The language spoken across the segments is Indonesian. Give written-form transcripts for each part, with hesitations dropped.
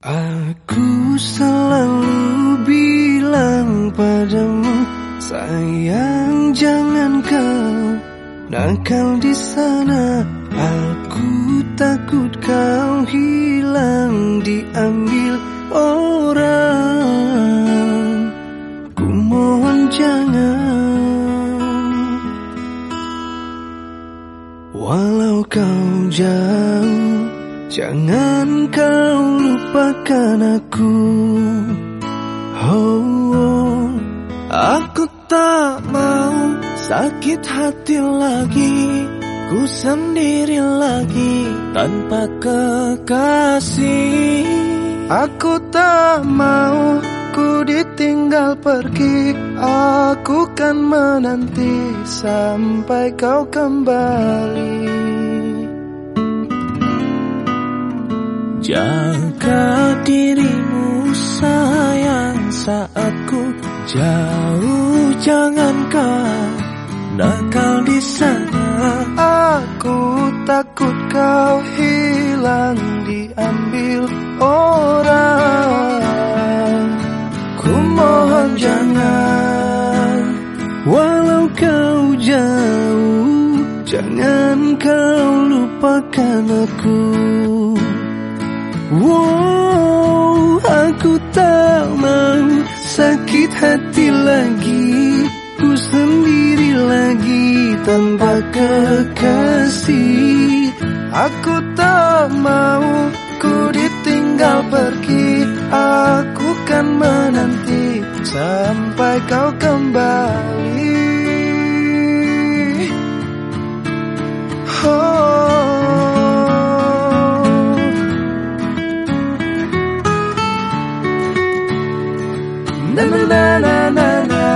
Aku selalu bilang padamu, sayang jangan kau nakal di sana. Aku takut kau hilang diambil orang. Ku mohon jangan. Walau kau jauh, jangan kau lupakan aku. Oh, aku tak mau sakit hati lagi, ku sendiri lagi tanpa kekasih. Aku tak mau ku ditinggal pergi, aku kan menanti sampai kau kembali. Jaga dirimu sayang saat ku jauh, jangan kau nakal di sana. Aku takut kau hilang diambil orang. Ku mohon jangan. Walau kau jauh, jangan kau lupakan aku. Wow, aku tak mau sakit hati lagi, ku sendiri lagi tanpa kekasih. Aku tak mau ku ditinggal pergi, aku kan menanti sampai kau kembali. Na na na na na na.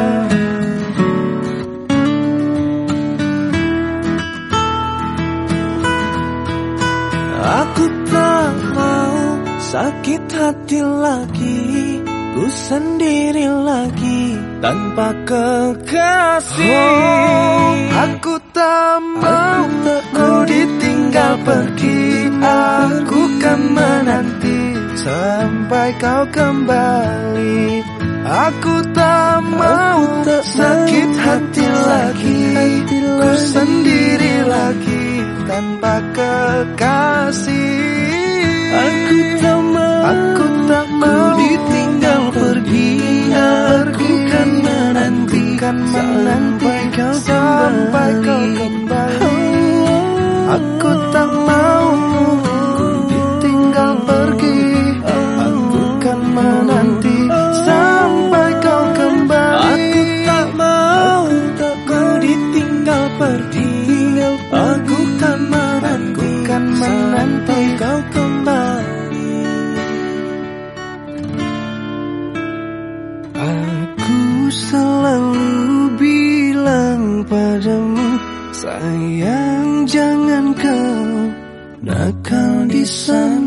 Aku tak mau sakit hati lagi, ku sendiri lagi tanpa kekasih. Oh, aku tak mau ku ditinggal pergi, aku kan menanti sampai kau kembali. Aku tak mau sakit hati lagi, ku sendiri lagi tanpa kekasih. Aku tak mau ditinggal pergi, aku kan menanti sampai kau kembali. Aku tak mau ditinggal pergi, aku kan menanti sampai kau kembali. Aku tak mau ku ditinggal pergi, aku kan menanti sampai kau kembali. Aku selalu bilang padamu, sayang jangan kau nakal di sana.